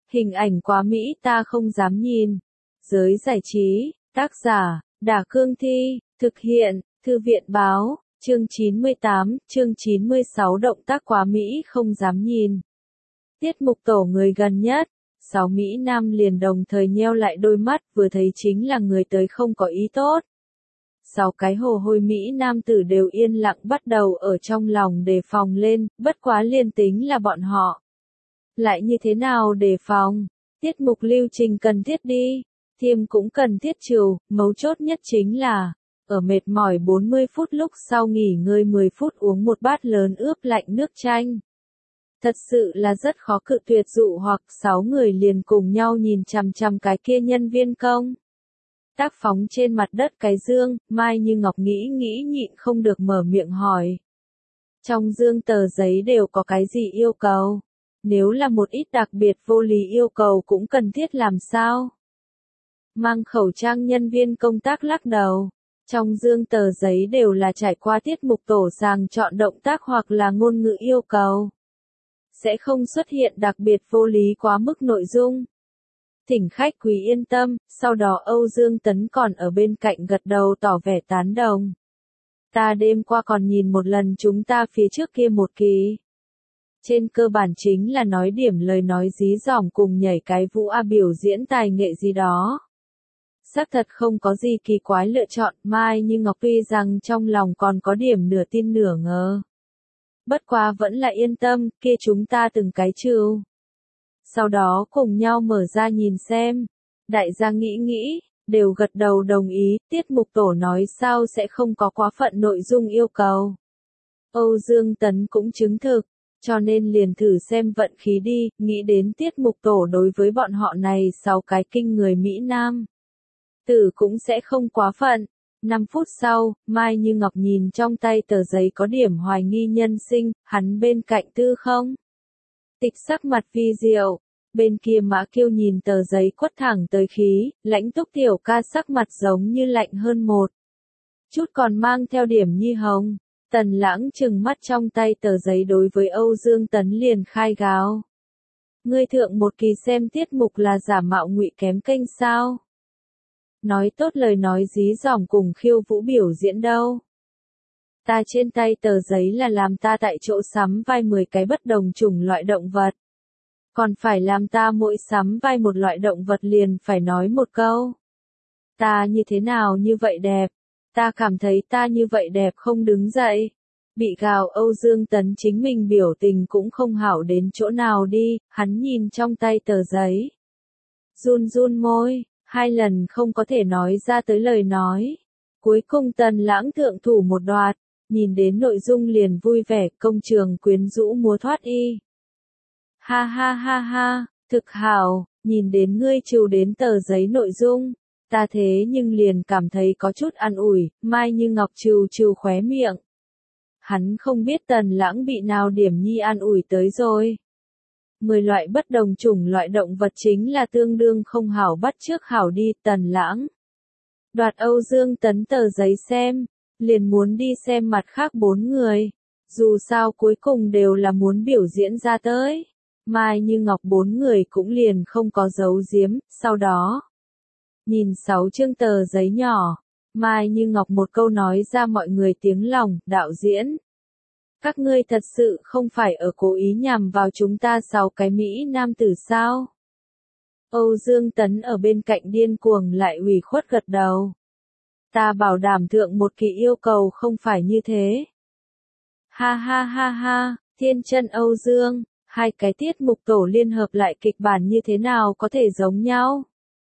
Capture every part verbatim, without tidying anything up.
Hình ảnh quá mỹ ta không dám nhìn. Giới giải trí, tác giả, Đả Cương Thi, thực hiện, Thư viện Báo, chương chín mươi tám, chương chín mươi sáu động tác quá mỹ không dám nhìn. Tiết mục tổ người gần nhất, sáu Mỹ Nam liền đồng thời nheo lại đôi mắt vừa thấy chính là người tới không có ý tốt. Sáu cái hồ hôi Mỹ Nam tử đều yên lặng bắt đầu ở trong lòng đề phòng lên, bất quá liên tính là bọn họ. Lại như thế nào đề phòng? Tiết mục lưu trình cần thiết đi, thiêm cũng cần thiết trừ, mấu chốt nhất chính là, ở mệt mỏi bốn mươi phút lúc sau nghỉ ngơi mười phút uống một bát lớn ướp lạnh nước chanh. Thật sự là rất khó cự tuyệt dụ hoặc sáu người liền cùng nhau nhìn chằm chằm cái kia nhân viên công. Tác phóng trên mặt đất cái dương, Mai Như Ngọc nghĩ nghĩ nhịn không được mở miệng hỏi. Trong dương tờ giấy đều có cái gì yêu cầu? Nếu là một ít đặc biệt vô lý yêu cầu cũng cần thiết làm sao? Mang khẩu trang nhân viên công tác lắc đầu. Trong dương tờ giấy đều là trải qua tiết mục tổ sàng chọn động tác hoặc là ngôn ngữ yêu cầu. Sẽ không xuất hiện đặc biệt vô lý quá mức nội dung. Thỉnh khách quý yên tâm, sau đó Âu Dương Tấn còn ở bên cạnh gật đầu tỏ vẻ tán đồng. Ta đêm qua còn nhìn một lần chúng ta phía trước kia một kỳ. Trên cơ bản chính là nói điểm lời nói dí dỏm cùng nhảy cái vũ a biểu diễn tài nghệ gì đó. Xác thật không có gì kỳ quái lựa chọn, Mai Như Ngọc tuy rằng trong lòng còn có điểm nửa tin nửa ngờ. Bất quá vẫn là yên tâm, kia chúng ta từng cái trừ. Sau đó cùng nhau mở ra nhìn xem. Đại gia nghĩ nghĩ, đều gật đầu đồng ý, tiết mục tổ nói sao sẽ không có quá phận nội dung yêu cầu. Âu Dương Tấn cũng chứng thực, cho nên liền thử xem vận khí đi, nghĩ đến tiết mục tổ đối với bọn họ này sáu cái kinh người Mỹ Nam. Tử cũng sẽ không quá phận. năm phút sau, Mai Như Ngọc nhìn trong tay tờ giấy có điểm hoài nghi nhân sinh, hắn bên cạnh Tư Không. Tịch sắc mặt vi diệu, bên kia Mã Kiêu nhìn tờ giấy quất thẳng tới khí, Lãnh Túc tiểu ca sắc mặt giống như lạnh hơn một chút còn mang theo điểm nhi hồng. Tần Lãng trừng mắt trong tay tờ giấy đối với Âu Dương Tấn liền khai gáo. Ngươi thượng một kỳ xem tiết mục là giả mạo ngụy kém kênh sao? Nói tốt lời nói dí dỏm cùng khiêu vũ biểu diễn đâu. Ta trên tay tờ giấy là làm ta tại chỗ sắm vai mười cái bất đồng chủng loại động vật. Còn phải làm ta mỗi sắm vai một loại động vật liền phải nói một câu. Ta như thế nào như vậy đẹp? Ta cảm thấy ta như vậy đẹp không đứng dậy. Bị gào Âu Dương Tấn chính mình biểu tình cũng không hảo đến chỗ nào đi, hắn nhìn trong tay tờ giấy. Run run môi, hai lần không có thể nói ra tới lời nói. Cuối cùng Tần Lãng thượng thủ một đoạt, nhìn đến nội dung liền vui vẻ, công trường quyến rũ múa thoát y. Ha ha ha ha, thực hảo, nhìn đến ngươi trừ đến tờ giấy nội dung. Ta thế nhưng liền cảm thấy có chút an ủi, Mai Như Ngọc trừ trừ khóe miệng. Hắn không biết Tần Lãng bị nào điểm nhi an ủi tới rồi. Mười loại bất đồng chủng loại động vật chính là tương đương không hảo bắt trước hảo đi, Tần Lãng. Đoạt Âu Dương Tấn tờ giấy xem, liền muốn đi xem mặt khác bốn người. Dù sao cuối cùng đều là muốn biểu diễn ra tới. Mai Như Ngọc bốn người cũng liền không có giấu giếm, sau đó. Nhìn sáu chương tờ giấy nhỏ, Mai Như Ngọc một câu nói ra mọi người tiếng lòng, đạo diễn. Các ngươi thật sự không phải ở cố ý nhằm vào chúng ta sáu cái Mỹ Nam tử sao? Âu Dương Tấn ở bên cạnh điên cuồng lại ủy khuất gật đầu. Ta bảo đảm thượng một kỳ yêu cầu không phải như thế. Ha ha ha ha, Thiên Chân Âu Dương, hai cái tiết mục tổ liên hợp lại kịch bản như thế nào có thể giống nhau?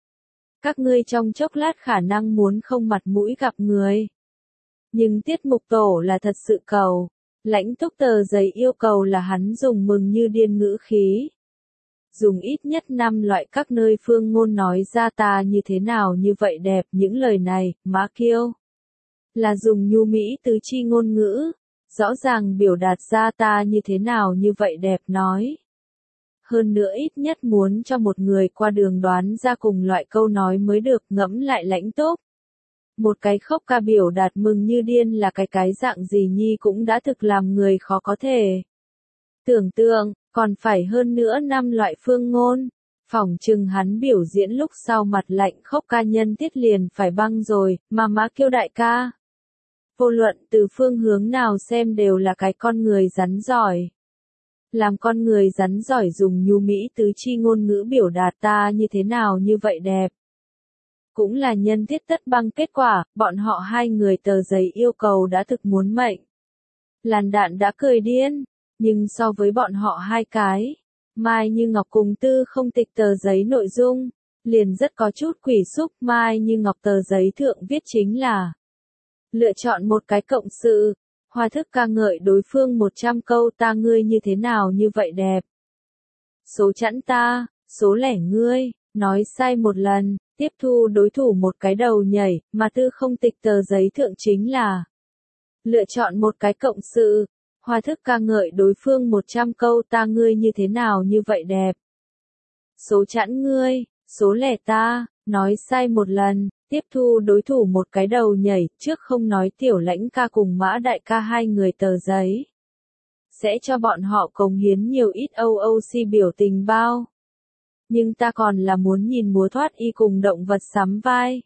Các ngươi trong chốc lát khả năng muốn không mặt mũi gặp người. Nhưng tiết mục tổ là thật sự cầu. Lãnh Túc tờ giấy yêu cầu là hắn dùng mừng như điên ngữ khí. Dùng ít nhất năm loại các nơi phương ngôn nói ra ta như thế nào như vậy đẹp những lời này, Mã Kiêu. Là dùng nhu mỹ tứ chi ngôn ngữ. Rõ ràng biểu đạt ra ta như thế nào như vậy đẹp nói. Hơn nữa ít nhất muốn cho một người qua đường đoán ra cùng loại câu nói mới được ngẫm lại Lãnh Túc. Một cái khóc ca biểu đạt mừng như điên là cái cái dạng gì nhi cũng đã thực làm người khó có thể. Tưởng tượng, còn phải hơn nữa năm loại phương ngôn. Phỏng chừng hắn biểu diễn lúc sau mặt lạnh khóc ca nhân tiết liền phải băng rồi, mà Mã Kiêu đại ca. Vô luận từ phương hướng nào xem đều là cái con người rắn giỏi. Làm con người rắn giỏi dùng nhu mỹ tứ chi ngôn ngữ biểu đạt ta như thế nào như vậy đẹp. Cũng là nhân tiết tất băng kết quả, bọn họ hai người tờ giấy yêu cầu đã thực muốn mệnh. Làn Đạn đã cười điên, nhưng so với bọn họ hai cái, Mai Như Ngọc cùng Tư Không Tịch tờ giấy nội dung, liền rất có chút quỷ xúc. Mai Như Ngọc tờ giấy thượng viết chính là lựa chọn một cái cộng sự, hoa thức ca ngợi đối phương một trăm câu ta ngươi như thế nào như vậy đẹp. Số chẵn ta, số lẻ ngươi, nói sai một lần, tiếp thu đối thủ một cái đầu nhảy, mà Tư Không Tịch tờ giấy thượng chính là lựa chọn một cái cộng sự, hoa thức ca ngợi đối phương một trăm câu ta ngươi như thế nào như vậy đẹp. Số chẵn ngươi, số lẻ ta, nói sai một lần, tiếp thu đối thủ một cái đầu nhảy, trước không nói tiểu lãnh ca cùng Mã đại ca hai người tờ giấy. Sẽ cho bọn họ cống hiến nhiều ít o o xê biểu tình bao. Nhưng ta còn là muốn nhìn múa thoát y cùng động vật sắm vai.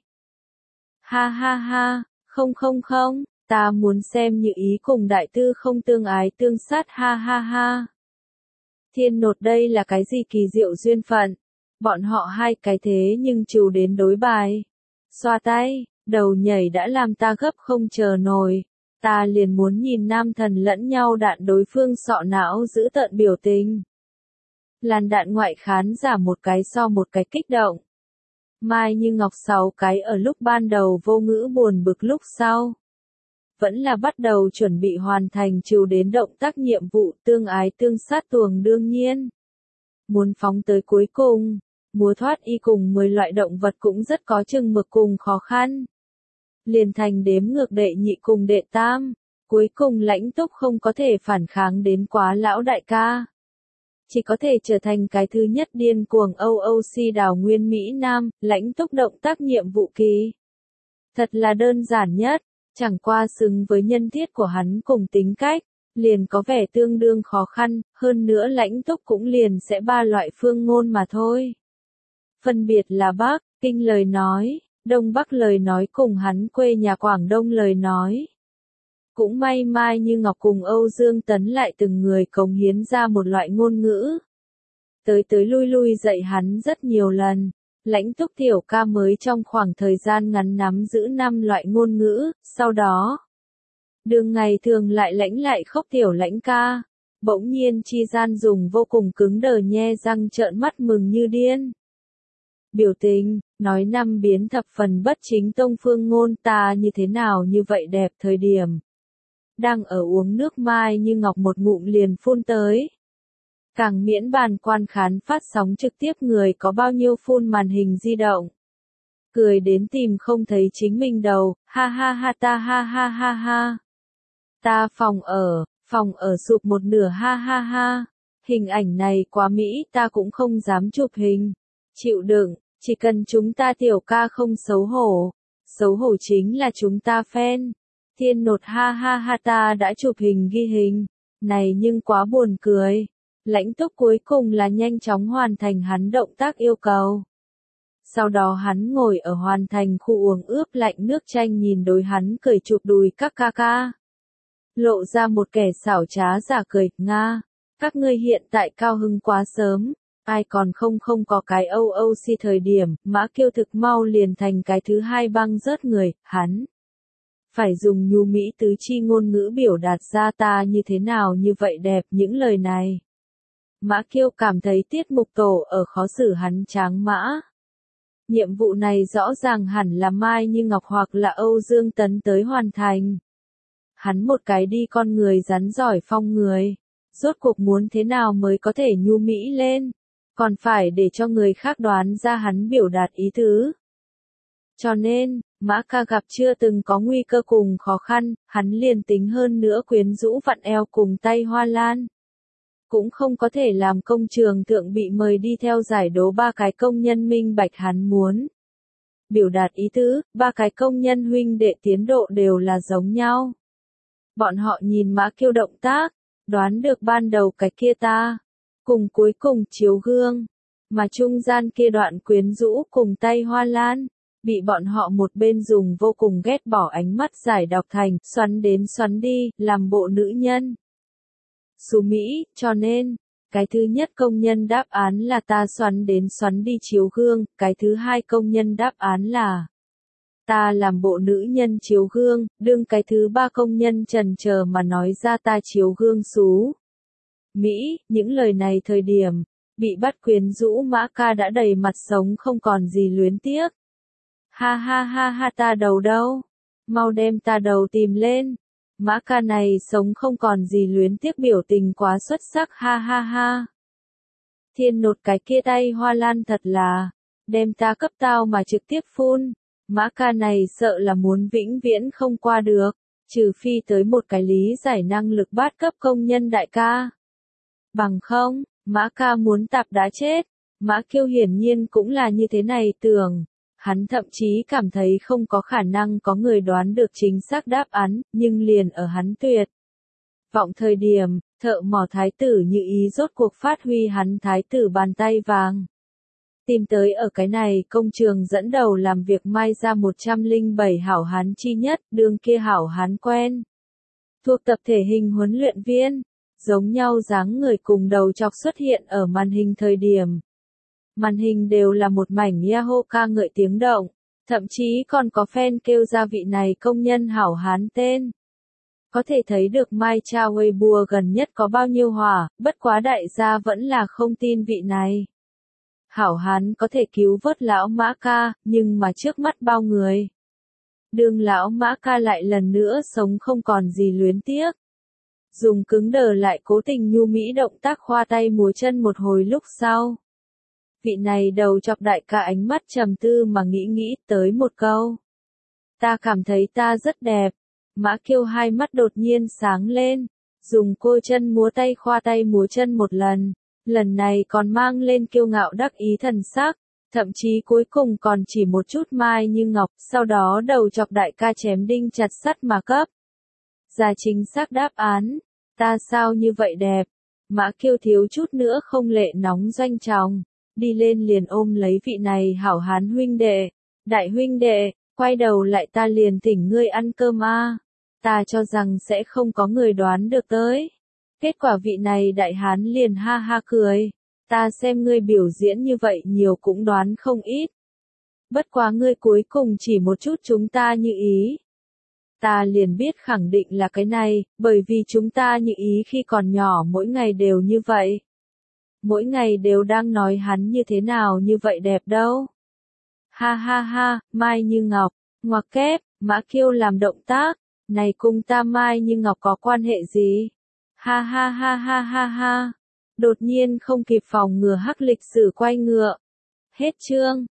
Ha ha ha, không không không, ta muốn xem Như Ý cùng Đại Tư không tương ái tương sát ha ha ha. Thiên nột đây là cái gì kỳ diệu duyên phận. Bọn họ hai cái thế nhưng trừ đến đối bài. Xoa tay, đầu nhảy đã làm ta gấp không chờ nổi. Ta liền muốn nhìn nam thần lẫn nhau đạn đối phương sọ não giữ tợn biểu tình. Làn Đạn ngoại khán giả một cái so một cái kích động. Mai Như Ngọc sáu cái ở lúc ban đầu vô ngữ buồn bực lúc sau. Vẫn là bắt đầu chuẩn bị hoàn thành trừ đến động tác nhiệm vụ tương ái tương sát tuồng đương nhiên. Muốn phóng tới cuối cùng, múa thoát y cùng mười loại động vật cũng rất có chừng mực cùng khó khăn. Liền thành đếm ngược đệ nhị cùng đệ tam, cuối cùng Lãnh Túc không có thể phản kháng đến quá lão đại ca. Chỉ có thể trở thành cái thứ nhất điên cuồng o o xê đào nguyên Mỹ Nam, Lãnh Túc động tác nhiệm vụ kỳ. Thật là đơn giản nhất, chẳng qua xứng với nhân thiết của hắn cùng tính cách, liền có vẻ tương đương khó khăn, hơn nữa Lãnh Túc cũng liền sẽ ba loại phương ngôn mà thôi. Phân biệt là Bắc, Kinh lời nói, Đông Bắc lời nói cùng hắn quê nhà Quảng Đông lời nói. Cũng may Mai Như Ngọc cùng Âu Dương Tấn lại từng người cống hiến ra một loại ngôn ngữ. Tới tới lui lui dạy hắn rất nhiều lần, Lãnh Túc tiểu ca mới trong khoảng thời gian ngắn nắm giữ năm loại ngôn ngữ, sau đó. Đường ngày thường lại lãnh lại khóc tiểu lãnh ca, bỗng nhiên chi gian dùng vô cùng cứng đờ nhe răng trợn mắt mừng như điên. Biểu tình, nói năm biến thập phần bất chính tông phương ngôn ta như thế nào như vậy đẹp thời điểm. Đang ở uống nước Mai Như Ngọc một ngụm liền phun tới. Càng miễn bàn quan khán phát sóng trực tiếp người có bao nhiêu phun màn hình di động. Cười đến tìm không thấy chính mình đầu, ha ha ha ta ha ha ha ha. Ta phòng ở, phòng ở sụp một nửa ha ha ha. Hình ảnh này quá mỹ ta cũng không dám chụp hình. Chịu đựng, chỉ cần chúng ta tiểu ca không xấu hổ. Xấu hổ chính là chúng ta fan. Thiên nột ha ha ha ta đã chụp hình ghi hình. Này nhưng quá buồn cười. Lãnh Túc cuối cùng là nhanh chóng hoàn thành hắn động tác yêu cầu. Sau đó hắn ngồi ở hoàn thành khu uống ướp lạnh nước chanh nhìn đối hắn cười chụp đùi các ca ca. Lộ ra một kẻ xảo trá giả cười, Nga, các ngươi hiện tại cao hưng quá sớm, ai còn không không có cái o o xê thời điểm, Mã Kiêu thực mau liền thành cái thứ hai băng rớt người, hắn. Phải dùng nhu mỹ tứ chi ngôn ngữ biểu đạt ra ta như thế nào như vậy đẹp những lời này. Mã Kiêu cảm thấy tiết mục tổ ở khó xử hắn tráng mã. Nhiệm vụ này rõ ràng hẳn là Mai Như Ngọc hoặc là Âu Dương Tấn tới hoàn thành. Hắn một cái đi con người rắn giỏi phong người. Rốt cuộc muốn thế nào mới có thể nhu mỹ lên. Còn phải để cho người khác đoán ra hắn biểu đạt ý tứ. Cho nên, Mã ca gặp chưa từng có nguy cơ cùng khó khăn, hắn liền tính hơn nữa quyến rũ vặn eo cùng tay hoa lan. Cũng không có thể làm công trường thượng bị mời đi theo giải đố ba cái công nhân minh bạch hắn muốn. Biểu đạt ý tứ, ba cái công nhân huynh đệ tiến độ đều là giống nhau. Bọn họ nhìn Mã Kiêu động tác, đoán được ban đầu cái kia ta. Cùng cuối cùng chiếu gương. mà trung gian kia đoạn quyến rũ cùng tay hoa lan, bị bọn họ một bên dùng vô cùng ghét bỏ ánh mắt giải đọc thành, xoắn đến xoắn đi, làm bộ nữ nhân. Xú Mỹ, cho nên, cái thứ nhất công nhân đáp án là ta xoắn đến xoắn đi chiếu gương, cái thứ hai công nhân đáp án là ta làm bộ nữ nhân chiếu gương, đương cái thứ ba công nhân chần chờ mà nói ra ta chiếu gương xú Mỹ, những lời này thời điểm, bị bắt quyến rũ Mã Ca đã đầy mặt sống không còn gì luyến tiếc. Ha ha ha ha ta đầu đâu? Mau đem ta đầu tìm lên. Mã Ca này sống không còn gì luyến tiếc biểu tình quá xuất sắc ha ha ha. Thiên nột cái kia tay hoa lan thật là, đem ta cấp tao mà trực tiếp phun. Mã Ca này sợ là muốn vĩnh viễn không qua được, trừ phi tới một cái lý giải năng lực bát cấp công nhân đại ca. Bằng không, Mã Ca muốn tạp đã chết. Mã Kiêu hiển nhiên cũng là như thế này tưởng. Hắn thậm chí cảm thấy không có khả năng có người đoán được chính xác đáp án, nhưng liền ở hắn tuyệt vọng thời điểm, thợ mỏ thái tử Như Ý rốt cuộc phát huy hắn thái tử bàn tay vàng. Tìm tới ở cái này công trường dẫn đầu làm việc mai ra một trăm lẻ bảy hảo hán chi nhất, đương kia hảo hán quen. Thuộc tập thể hình huấn luyện viên, giống nhau dáng người cùng đầu chọc xuất hiện ở màn hình thời điểm. Màn hình đều là một mảnh Yahoo ca ngợi tiếng động, thậm chí còn có fan kêu ra vị này công nhân hảo hán tên. Có thể thấy được Mai Cha Weibo gần nhất có bao nhiêu hỏa, bất quá đại gia vẫn là không tin vị này. Hảo hán có thể cứu vớt lão Mã Ca, nhưng mà trước mắt bao người. Đường lão Mã Ca lại lần nữa sống không còn gì luyến tiếc. Dùng cứng đờ lại cố tình nhu mỹ động tác khoa tay múa chân một hồi lúc sau. Vị này đầu chọc đại ca ánh mắt trầm tư mà nghĩ nghĩ tới một câu. Ta cảm thấy ta rất đẹp. Mã Kiêu hai mắt đột nhiên sáng lên. Dùng cô chân múa tay khoa tay múa chân một lần. Lần này còn mang lên kiêu ngạo đắc ý thần sắc. Thậm chí cuối cùng còn chỉ một chút mai như ngọc. Sau đó đầu chọc đại ca chém đinh chặt sắt mà cấp. Ra chính xác đáp án. Ta sao như vậy đẹp. Mã Kiêu thiếu chút nữa không lệ nóng doanh tròng. Đi lên liền ôm lấy vị này hảo hán huynh đệ. Đại huynh đệ, quay đầu lại ta liền thỉnh ngươi ăn cơm a. Ta cho rằng sẽ không có người đoán được tới. Kết quả vị này đại hán liền ha ha cười. Ta xem ngươi biểu diễn như vậy nhiều cũng đoán không ít. Bất quá ngươi cuối cùng chỉ một chút chúng ta Như Ý. Ta liền biết khẳng định là cái này, bởi vì chúng ta Như Ý khi còn nhỏ mỗi ngày đều như vậy. Mỗi ngày đều đang nói hắn như thế nào như vậy đẹp đâu. Ha ha ha, Mai Như Ngọc, ngoặc kép, Mã Kiêu làm động tác, này cùng ta Mai Như Ngọc có quan hệ gì? Ha ha ha ha ha ha. Đột nhiên không kịp phòng ngừa hắc lịch sử quay ngựa. Hết chương.